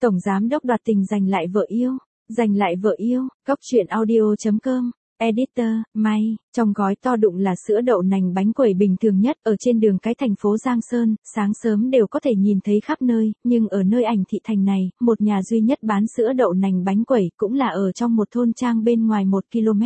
Tổng giám đốc đoạt tình giành lại vợ yêu. Giành lại vợ yêu, Góc truyện audio.com. Editor, May, trong gói to đụng là sữa đậu nành bánh quẩy bình thường nhất ở trên đường cái thành phố Giang Sơn, sáng sớm đều có thể nhìn thấy khắp nơi, nhưng ở nơi Ảnh Thị Thành này, một nhà duy nhất bán sữa đậu nành bánh quẩy cũng là ở trong một thôn trang bên ngoài 1 km.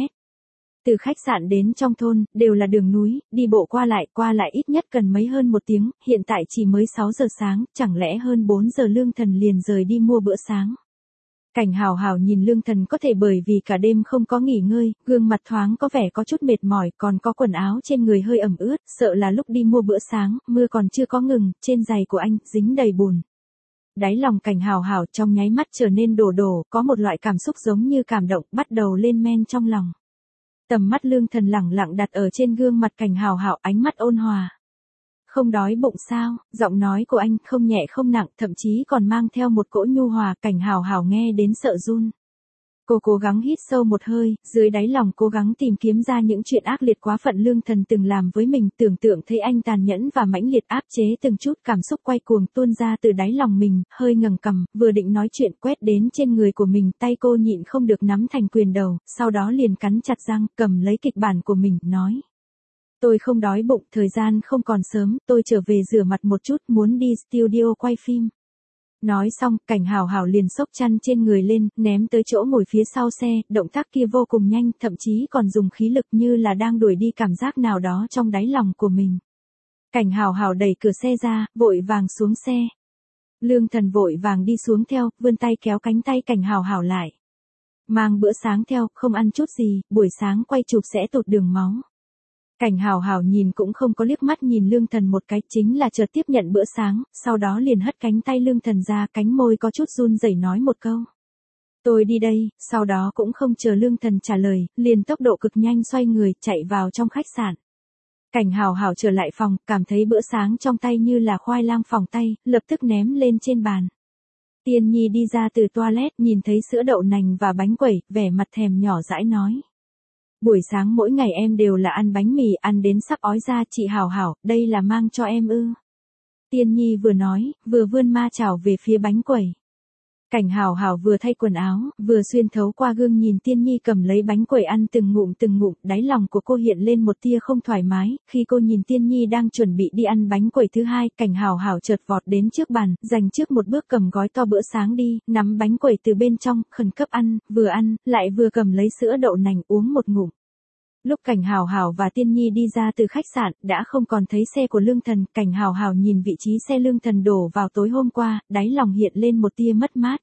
Từ khách sạn đến trong thôn, đều là đường núi, đi bộ qua lại ít nhất cần mấy hơn 1 tiếng, hiện tại chỉ mới 6 giờ sáng, chẳng lẽ hơn 4 giờ Lương Thần liền rời đi mua bữa sáng. Cảnh Hào Hào nhìn Lương Thần có thể bởi vì cả đêm không có nghỉ ngơi, gương mặt thoáng có vẻ có chút mệt mỏi, còn có quần áo trên người hơi ẩm ướt, sợ là lúc đi mua bữa sáng, mưa còn chưa có ngừng, trên giày của anh dính đầy bùn. Đáy lòng Cảnh Hào Hào trong nháy mắt trở nên đổ, có một loại cảm xúc giống như cảm động bắt đầu lên men trong lòng. Tầm mắt Lương Thần lẳng lặng đặt ở trên gương mặt Cảnh Hào Hào, ánh mắt ôn hòa. Không đói bụng sao? Giọng nói của anh không nhẹ không nặng, thậm chí còn mang theo một cỗ nhu hòa. Cảnh Hào Hào nghe đến sợ run. Cô cố gắng hít sâu một hơi, dưới đáy lòng cố gắng tìm kiếm ra những chuyện ác liệt quá phận Lương Thần từng làm với mình, tưởng tượng thấy anh tàn nhẫn và mãnh liệt áp chế từng chút cảm xúc quay cuồng tuôn ra từ đáy lòng mình, hơi ngẩng cằm, vừa định nói chuyện quét đến trên người của mình, tay cô nhịn không được nắm thành quyền đầu, sau đó liền cắn chặt răng, cầm lấy kịch bản của mình, nói. Tôi không đói bụng, thời gian không còn sớm, tôi trở về rửa mặt một chút, muốn đi studio quay phim. Nói xong, Cảnh Hào Hào liền xốc chăn trên người lên, ném tới chỗ ngồi phía sau xe, động tác kia vô cùng nhanh, thậm chí còn dùng khí lực như là đang đuổi đi cảm giác nào đó trong đáy lòng của mình. Cảnh Hào Hào đẩy cửa xe ra, vội vàng xuống xe. Lương Thần vội vàng đi xuống theo, vươn tay kéo cánh tay Cảnh Hào Hào lại. Mang bữa sáng theo, không ăn chút gì, buổi sáng quay chụp sẽ tụt đường máu. Cảnh Hào Hào nhìn cũng không có liếc mắt nhìn Lương Thần một cái, chính là chợt tiếp nhận bữa sáng, sau đó liền hất cánh tay Lương Thần ra, cánh môi có chút run rẩy nói một câu. Tôi đi đây, sau đó cũng không chờ Lương Thần trả lời, liền tốc độ cực nhanh xoay người, chạy vào trong khách sạn. Cảnh Hào Hào trở lại phòng, cảm thấy bữa sáng trong tay như là khoai lang phỏng tay, lập tức ném lên trên bàn. Tiên Nhi đi ra từ toilet, nhìn thấy sữa đậu nành và bánh quẩy, vẻ mặt thèm nhỏ dãi nói. Buổi sáng mỗi ngày em đều là ăn bánh mì, ăn đến sắp ói ra, chị Hào Hào, đây là mang cho em ư. Tiên Nhi vừa nói, vừa vươn ma chảo về phía bánh quẩy. Cảnh Hào Hào vừa thay quần áo, vừa xuyên thấu qua gương nhìn Tiên Nhi cầm lấy bánh quẩy ăn từng ngụm, đáy lòng của cô hiện lên một tia không thoải mái, khi cô nhìn Tiên Nhi đang chuẩn bị đi ăn bánh quẩy thứ hai, Cảnh Hào Hào chợt vọt đến trước bàn, dành trước một bước cầm gói to bữa sáng đi, nắm bánh quẩy từ bên trong, khẩn cấp ăn, lại vừa cầm lấy sữa đậu nành uống một ngụm. Lúc Cảnh Hào Hào và Tiên Nhi đi ra từ khách sạn, đã không còn thấy xe của Lương Thần, Cảnh Hào Hào nhìn vị trí xe Lương Thần đổ vào tối hôm qua, đáy lòng hiện lên một tia mất mát.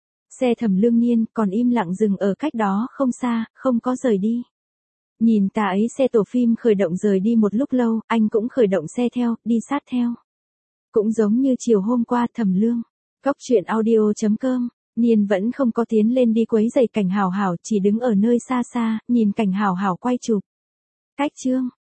Xe Thẩm Lương Niên còn im lặng dừng ở cách đó không xa, không có rời đi. Nhìn ta ấy xe tổ phim khởi động rời đi một lúc lâu, anh cũng khởi động xe theo, đi sát theo. Cũng giống như chiều hôm qua Thẩm Lương. Góc truyện audio.com. Niên vẫn không có tiến lên đi quấy rầy Cảnh Hào Hào, chỉ đứng ở nơi xa xa, nhìn Cảnh Hào Hào quay chụp. Cách chương.